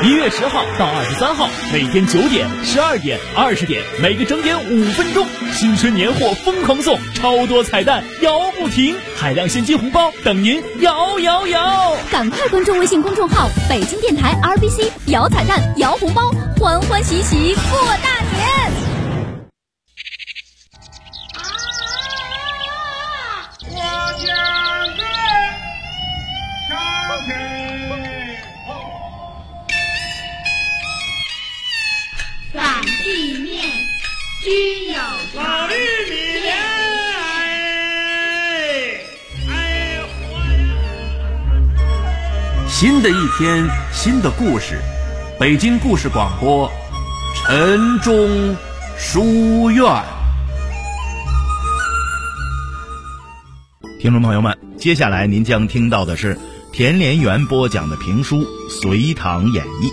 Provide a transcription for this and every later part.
1月10号到23号，每天9点、12点、20点，每个整点5分钟，新春年货疯狂送，超多彩蛋摇不停，海量现金红包等您摇！ 赶快关注微信公众号北京电台 RBC， 摇彩蛋摇红包，欢欢喜喜过大年。 反地面居有常， 新的一天，新的故事，北京故事广播，晨钟书院。 听众朋友们，接下来您将听到的是田连元播讲的评书《隋唐演义》。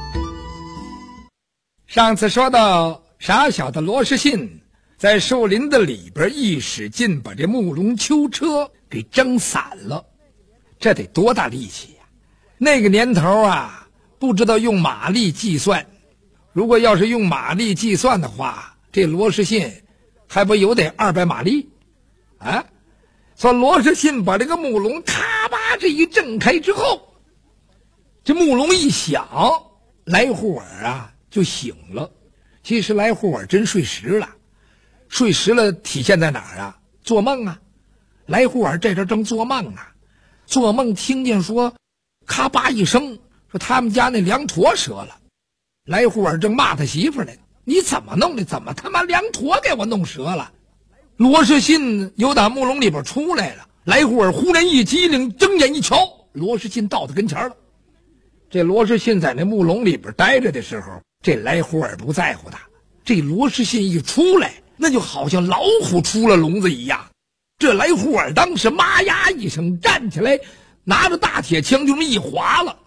上次说到，傻小的罗士信在树林的里边一使劲，把这木龙囚车给挣散了，这得多大力气呀！那个年头啊，不知道用马力计算，如果要是用马力计算的话，这罗士信还不有得200马力啊？说罗士信把这个木龙咔吧这一挣开之后，这木龙一响，来户耳啊就醒了。其实来户耳真睡实了，睡实了体现在哪儿啊？做梦啊！来户耳这阵正做梦啊，做梦听见说咔吧一声，说他们家那粮驼折了。来户耳正骂他媳妇呢，你怎么弄的？怎么他妈粮驼给我弄折了？罗士信由打木笼里边出来了，来户耳忽然一激灵，睁眼一瞧，罗士信到他跟前了。这罗士信在那木笼里边待着的时候，这来户耳不在乎他。这罗士信一出来，那就好像老虎出了笼子一样。这来户耳当时妈呀一声站起来，拿着大铁枪就这么一划了，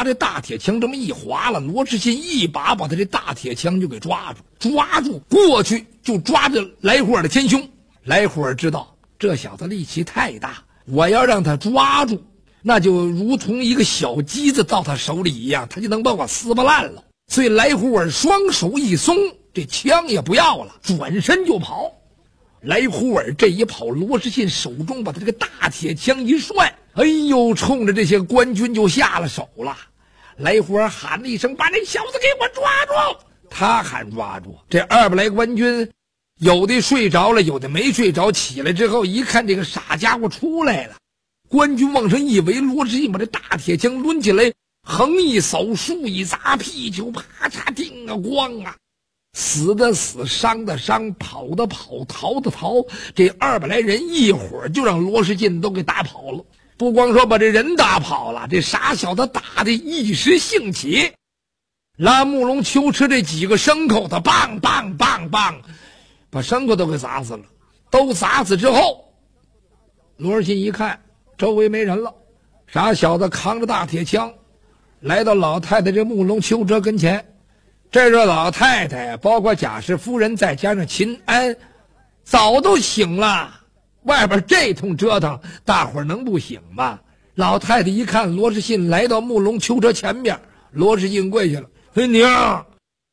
罗士信一把把他这大铁枪就给抓住过去，就抓着来户耳的前胸。来户耳知道这小子力气太大，我要让他抓住，那就如同一个小鸡子到他手里一样，他就能把我撕巴烂了。所以来户耳双手一松，这枪也不要了，转身就跑。来户耳这一跑，罗士信手中把他这个大铁枪一甩，哎呦，冲着这些官军就下了手了。来户耳喊了一声，把那小子给我抓住。他喊抓住，这200来官军有的睡着了，有的没睡着，起来之后一看这个傻家伙出来了，官军往上一围，罗士信把这大铁枪抡起来，横一扫，竖一砸，屁就啪嚓叮啊咣啊，死的死，伤的伤，跑的跑，逃的逃。这200来人一会儿就让罗士信都给打跑了。不光说把这人打跑了，这傻小子打的一时兴起，拉木笼囚车这几个牲口的棒，把牲口都给砸死了。都砸死之后，罗士信一看周围没人了，傻小子扛着大铁枪来到老太太这木笼囚车跟前。这个老太太包括贾氏夫人再加上秦安早都醒了，外边这通折腾大伙儿能不醒吗？老太太一看罗士信来到木笼囚车前面，罗士信跪下了，娘，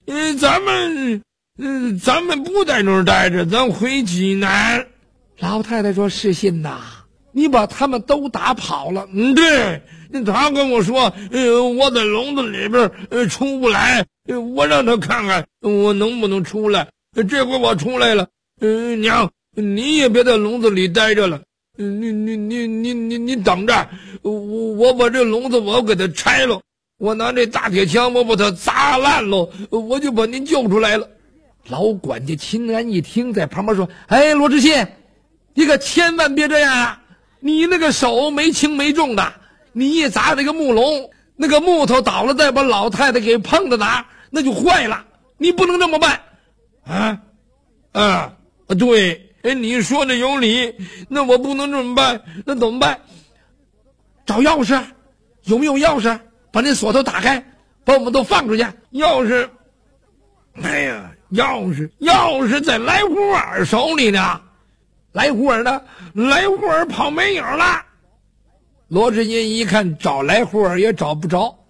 咱们不在那儿待着，咱回济南。老太太说，士信呐，你把他们都打跑了。对，他跟我说我在笼子里边出不来，我让他看看我能不能出来。这回我出来了，娘，你也别在笼子里待着了，你等着，我把这笼子我给它拆了，我拿这大铁枪我把它砸烂了，我就把您救出来了。老管家秦安一听，在旁边说，哎，罗士信，你可千万别这样啊，你那个手没轻没重的，你一砸这个木笼，那个木头倒了，再把老太太给碰到哪儿，那就坏了，你不能这么办啊！对，你说的有理，那我不能这么办，那怎么办？找钥匙，有没有钥匙？把那锁头打开，把我们都放出去。钥匙，哎呀，钥匙在来户耳手里呢。来户耳呢？来户耳跑没影了。罗士信一看找来户耳也找不着，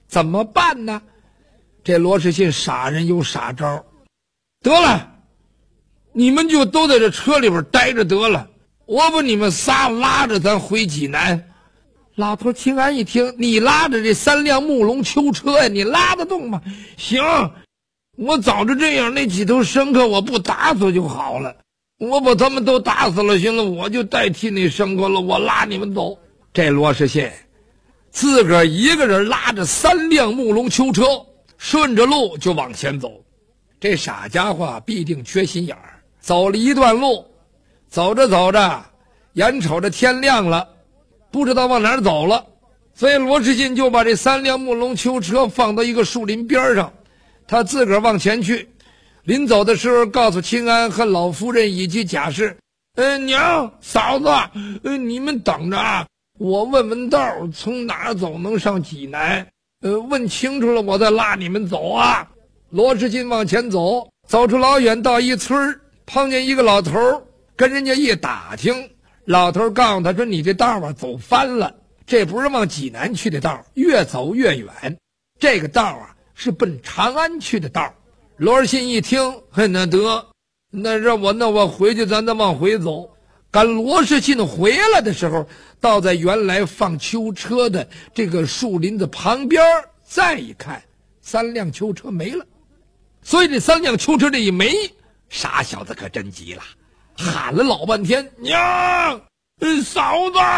怎么办呢？这罗世信傻人有傻招，得了，你们就都在这车里边待着得了，我把你们仨拉着咱回济南。老头秦安一听，你拉着这3辆木龙囚车呀，你拉得动吗？行，我早就这样，那几头牲口我不打死就好了，我把他们都打死了，行了，我就代替那牲口了，我拉你们走。这罗世信自个儿一个人拉着3辆木龙囚车，顺着路就往前走。这傻家伙必定缺心眼儿，走了一段路，走着走着，眼瞅着天亮了，不知道往哪儿走了，所以罗世信就把这3辆木龙囚车放到一个树林边上，他自个儿往前去。临走的时候告诉秦安和老夫人以及贾氏，娘嫂子，你们等着啊，我问问道从哪儿走能上济南，问清楚了我再拉你们走啊。罗世信往前走，走出老远到一村，碰见一个老头，跟人家一打听，老头告诉他说，你这道啊走翻了，这不是往济南去的道，越走越远，这个道啊是奔长安去的道。罗世信一听，那得，那我回去，咱再往回走。赶罗世信回来的时候，倒在原来放囚车的这个树林子旁边，再一看，3辆囚车没了。所以这3辆囚车这一没，傻小子可真急了，喊了老半天，娘，嫂子，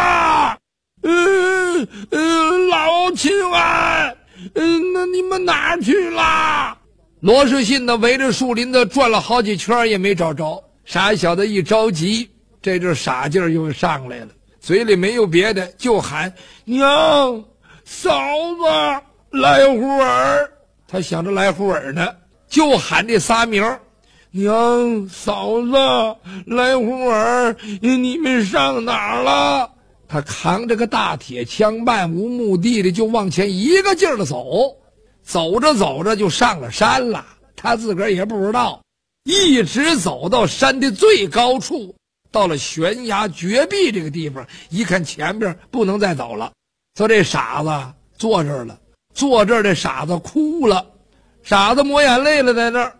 老秦安，那你们哪儿去了？罗世信呢围着树林子转了好几圈也没找着。傻小子一着急，这阵傻劲儿又上来了，嘴里没有别的，就喊娘嫂子来户儿。他想着来户儿呢，就喊这仨名，娘嫂子来户儿，你们上哪儿了？他扛着个大铁枪，漫无目的的就往前一个劲儿的走，走着走着就上了山了，他自个儿也不知道，一直走到山的最高处，到了悬崖绝壁这个地方，一看前边不能再走了，说这傻子坐这儿了，坐这儿这傻子哭了，傻子抹眼泪了，在那儿，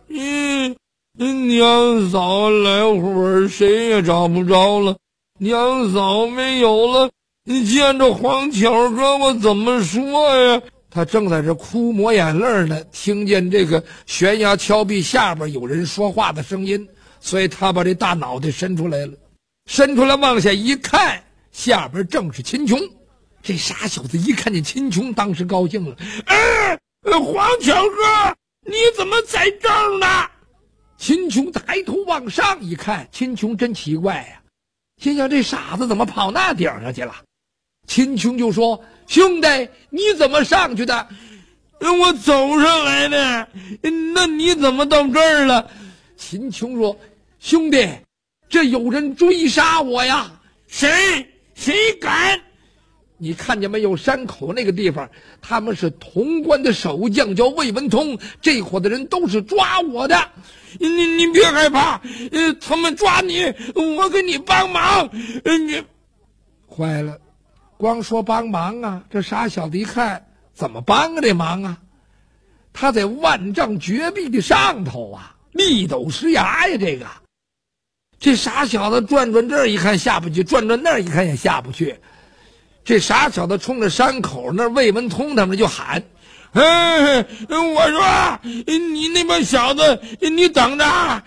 娘嫂来会儿谁也找不着了，娘嫂没有了，你见着黄巧哥我怎么说呀？他正在这哭抹眼泪呢，听见这个悬崖峭壁下边有人说话的声音，所以他把这大脑袋伸出来了，伸出来往下一看，下边正是秦琼。这傻小子一看见秦琼，当时高兴了，黄巧哥你怎么在这儿呢？秦琼抬头往上一看，秦琼真奇怪呀，心想这傻子怎么跑那顶上去了？秦琼就说，兄弟你怎么上去的？我走上来的。那你怎么到这儿了？秦琼说，兄弟这有人追杀我呀。谁敢？你看见没有，山口那个地方他们是潼关的守将叫魏文通，这伙的人都是抓我的。你别害怕，他们抓你我给你帮忙。你坏了，光说帮忙啊，这傻小子一看怎么帮啊这忙啊？他在万丈绝壁的上头啊，密陡石崖呀，这傻小子转这儿一看下不去，转那儿一看也下不去。这傻小子冲着山口那魏文通他们就喊，我说你那帮小子你等着。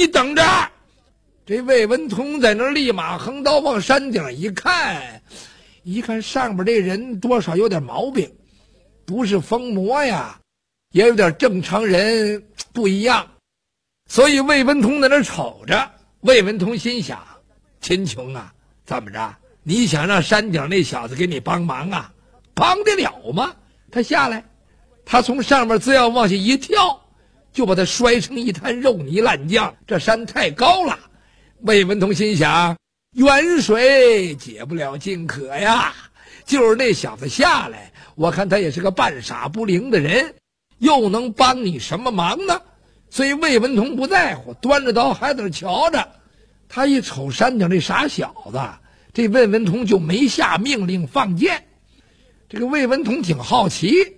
这魏文通在那儿立马横刀往山顶一看上边这人多少有点毛病，不是疯魔呀，也有点正常人不一样。所以魏文通在那儿瞅着，魏文通心想，秦琼啊，怎么着你想让山顶那小子给你帮忙啊？帮得了吗？他下来，他从上面只要往下一跳，就把他摔成一滩肉泥烂酱，这山太高了。魏文通心想，远水解不了近渴呀，就是那小子下来，我看他也是个半傻不灵的人，又能帮你什么忙呢？所以魏文通不在乎，端着刀还在那瞧着。他一瞅山顶这傻小子，这魏文通就没下命令放箭。这个魏文通挺好奇，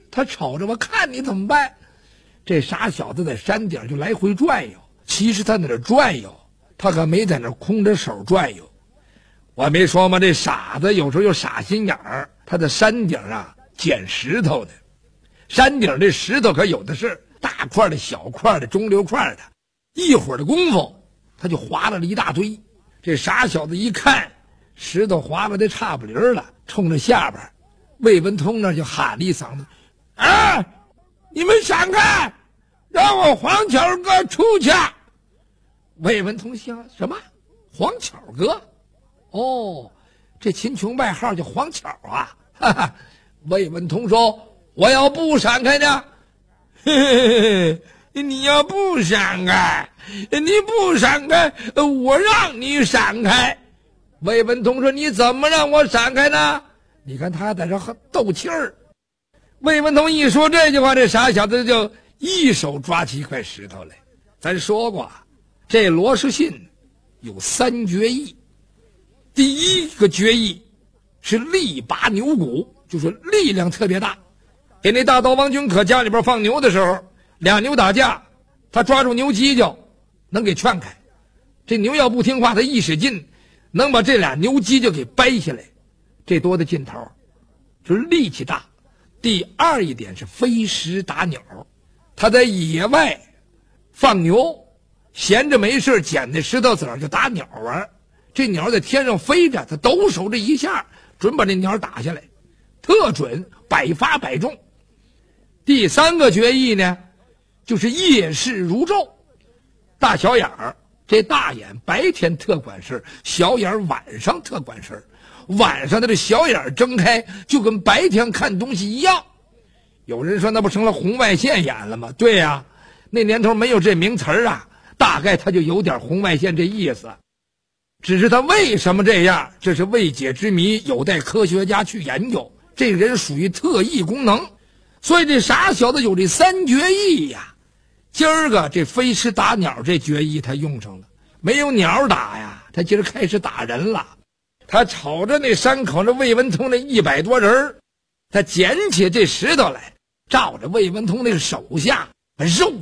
他瞅着我看你怎么办？这傻小子在山顶就来回转悠，其实他在那转悠，他可没在那空着手转悠。我没说吗？这傻子有时候有傻心眼儿，他在山顶啊捡石头的，山顶这石头可有的是，大块的、小块的、中流块的，一会儿的功夫他就划了一大堆。这傻小子一看石头划了的差不离了，冲着下边魏文通那就喊了一嗓子：“啊，你们闪开，让我黄巧哥出去！”魏文通想什么？黄巧哥？哦，这秦琼外号叫黄巧啊！哈哈。魏文通说：“我要不闪开呢？嘿嘿嘿，你要不闪开，你不闪开，我让你闪开。”魏文通说：“你怎么让我闪开呢？”你看他在这斗气儿。魏文通一说这句话，这傻小子就一手抓起一块石头来。咱说过，这罗士信有3绝艺。第一个绝艺是力拔牛骨，就是力量特别大。给那大刀王君可家里边放牛的时候，俩牛打架，他抓住牛犄角能给劝开。这牛要不听话，他一使劲能把这俩牛犄角给掰下来，这多的劲头，就是力气大。第二一点是飞石打鸟，他在野外放牛，闲着没事捡那石头子儿就打鸟玩。这鸟在天上飞着，他抖手这一下准把这鸟打下来，特准，百发百中。第3个绝艺呢，就是夜视如昼，大小眼儿。这大眼白天特管事，小眼晚上特管事。晚上的这小眼睁开，就跟白天看东西一样。有人说那不成了红外线眼了吗？对呀，那年头没有这名词啊，大概他就有点红外线这意思。只是他为什么这样，这是未解之谜，有待科学家去研究。这个人属于特异功能，所以这傻小子有这3绝艺呀。今儿个这飞石打鸟这绝艺他用上了，没有鸟打呀，他今儿开始打人了。他瞅着那山口这魏文通那100多人，他捡起这石头来，照着魏文通那个手下肉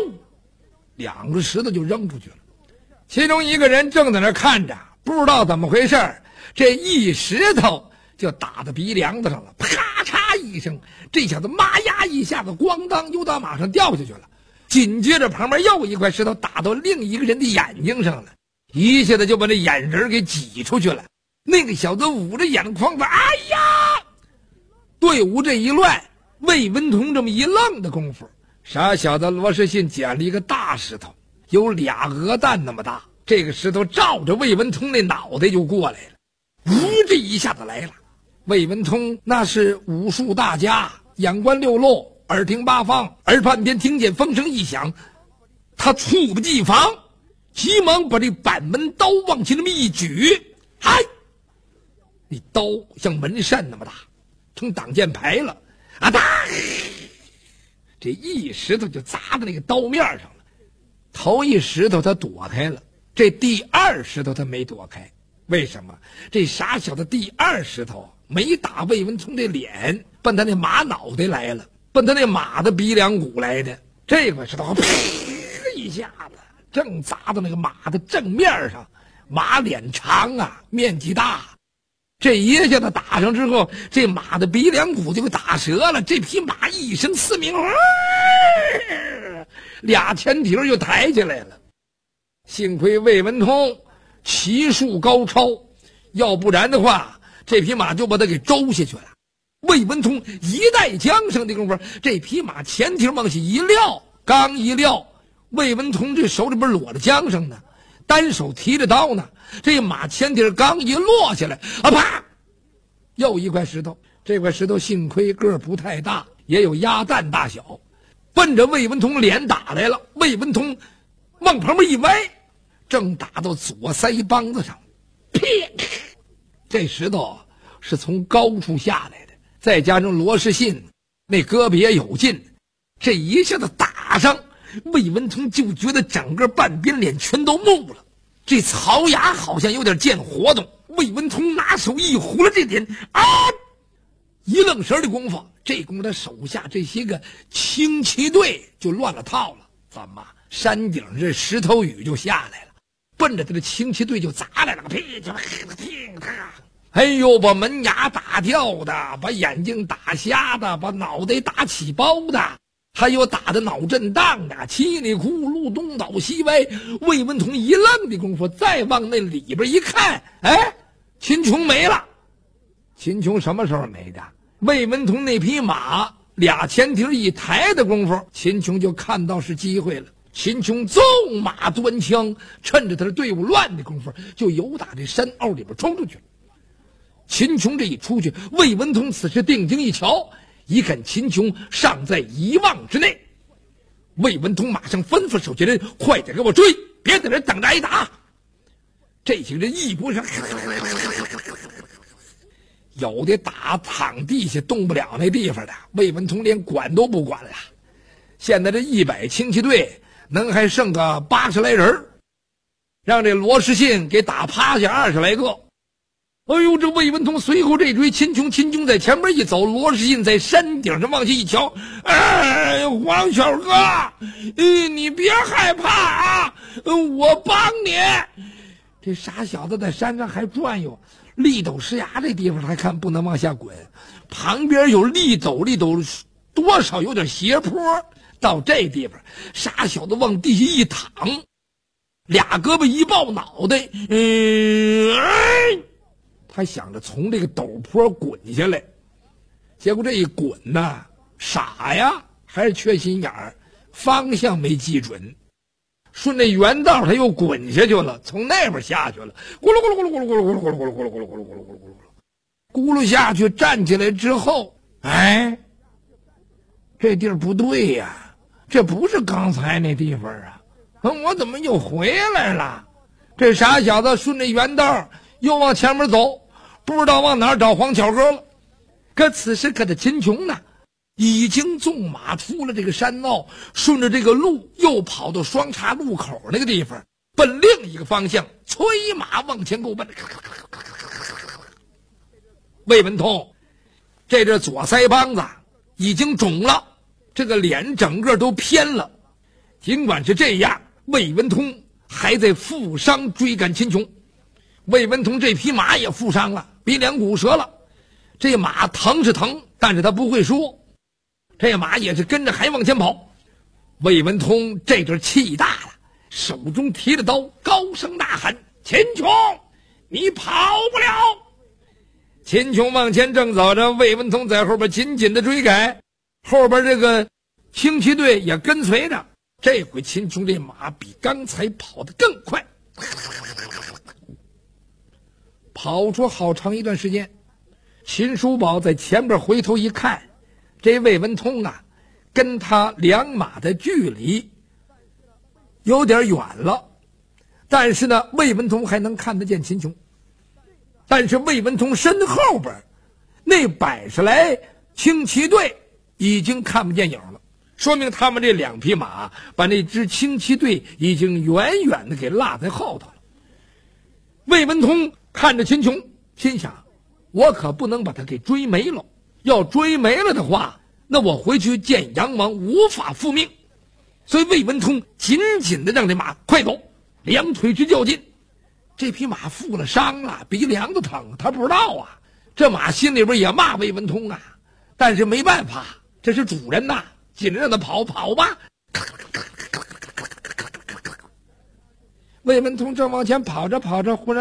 ，2个石头就扔出去了。其中一个人正在那看着，不知道怎么回事，这一石头就打到鼻梁子上了，啪嚓一声，这小子妈呀一下子咣当又到马上掉下去了。紧接着旁边又一块石头打到另一个人的眼睛上了，一下子就把那眼仁给挤出去了。那个小子捂着眼眶子，哎呀！队伍这一乱，魏文通这么一愣的功夫，傻小子罗士信捡了一个大石头，有2鹅蛋那么大。这个石头照着魏文通那脑袋就过来了，这一下子来了。魏文通那是武术大家，眼观六路，耳听八方，耳畔边听见风声一响，他猝不及防，急忙把这板门刀往前这么一举，嗨！那刀像门扇那么大，成挡箭牌了，啊哒！这一石头就砸在那个刀面上了。头一石头他躲开了，这第2石头他没躲开。为什么？这傻小子第2石头没打魏文通这脸，奔他那马脑袋来了，奔他那马的鼻梁骨来的。这块石头啪一下子正砸到那个马的正面上，马脸长啊，面积大。这一下子打上之后，这马的鼻梁骨就给打折了。这匹马一声嘶鸣，俩前蹄就抬起来了。幸亏魏文通骑术高超，要不然的话，这匹马就把他给周下去了。魏文通一带缰绳的功夫，这匹马前蹄往下一撂，刚一撂，魏文通这手里边裸着缰绳呢，单手提着刀呢。这马前蹄刚一落下来，啊啪！又一块石头。这块石头幸亏个儿不太大，也有鸭蛋大小，奔着魏文通脸打来了。魏文通往旁边一歪，正打到左腮帮子上，啪！这石头是从高处下来的，再加上罗士信那胳膊也有劲，这一下子打上，魏文通就觉得整个半边脸全都木了。这槽牙好像有点见活动，魏文通拿手一糊了这点，啊！ 一愣神的功夫，这功夫他手下这些个轻骑队就乱了套了。怎么？山顶这石头雨就下来了，奔着他的轻骑队就砸来了，噼啪噼啪！哎呦，把门牙打掉的，把眼睛打瞎的，把脑袋打起包的，还有打的脑震荡的，稀里呼噜东倒西歪。魏文同一愣的功夫，再往那里边一看，哎，秦琼没了。秦琼什么时候没的？魏文同那匹马俩前蹄一抬的功夫，秦琼就看到是机会了。秦琼纵马端枪，趁着他的队伍乱的功夫，就由打这山坳里边冲出去了。秦琼这一出去，魏文同此时定睛一瞧，一看秦琼尚在1望之内，魏文同马上吩咐手下人快点给我追，别在这等着挨打。这些人一拨上，有的打躺地下动不了那地方的，魏文同连管都不管了。现在这100轻骑队能还剩个80来人，让这罗士信给打趴下20来个。哎呦，这魏文同随后这追秦琼，秦琼在前面一走，罗士信在山顶上往下一瞧，哎，黄小哥，你别害怕啊，我帮你。这傻小子在山上还转悠，立陡石崖这地方还看不能往下滚，旁边有立陡多少有点斜坡，到这地方傻小子往地下一躺，俩胳膊一抱脑袋，他想着从这个陡坡滚下来，结果这一滚呢，傻呀，还是缺心眼儿，方向没记准，顺着原道他又滚下去了，从那边下去了，咕噜咕噜咕噜咕噜咕噜咕噜咕噜咕噜咕噜咕噜咕噜咕噜咕噜咕噜咕噜咕噜下去，站起来之后，哎，这地儿不对呀，这不是刚才那地方啊，我怎么又回来了？这傻小子顺着原道又往前面走，不知道往哪儿找黄巧哥了。可此时可这秦琼呢，已经纵马出了这个山坳，顺着这个路又跑到双岔路口那个地方，奔另一个方向催马往前够奔。魏文同这左腮帮子已经肿了，这个脸整个都偏了。尽管是这样，魏文同还在负伤追赶秦琼。魏文同这匹马也负伤了，鼻梁骨折了。这马疼是疼，但是他不会说，这马也是跟着还往前跑。魏文同这阵气大了，手中提着刀，高声呐喊：秦琼，你跑不了！秦琼往前正走着，魏文同在后边紧紧的追赶，后边这个轻骑队也跟随着。这回秦琼这马比刚才跑得更快，跑出好长一段时间。秦叔宝在前边回头一看，这魏文通啊，跟他两马的距离有点远了，但是呢，魏文通还能看得见秦琼。但是魏文通身后边那100来轻骑队已经看不见影了，说明他们这2匹马把那支轻骑队已经远远的给落在后头了。魏文通看着秦琼，心想，我可不能把他给追没了，要追没了的话，那我回去见杨王无法复命。所以魏文通紧紧的让这马快走，两腿直较劲。这匹马负了伤了，鼻梁子疼，他不知道啊。这马心里边也骂魏文通啊，但是没办法，这是主人呐，紧着让他跑吧。魏文通正往前跑着，忽然